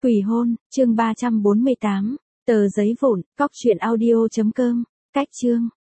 Quỷ hôn, chương 348, tờ giấy vụn, cóc truyện audio.com, cách chương.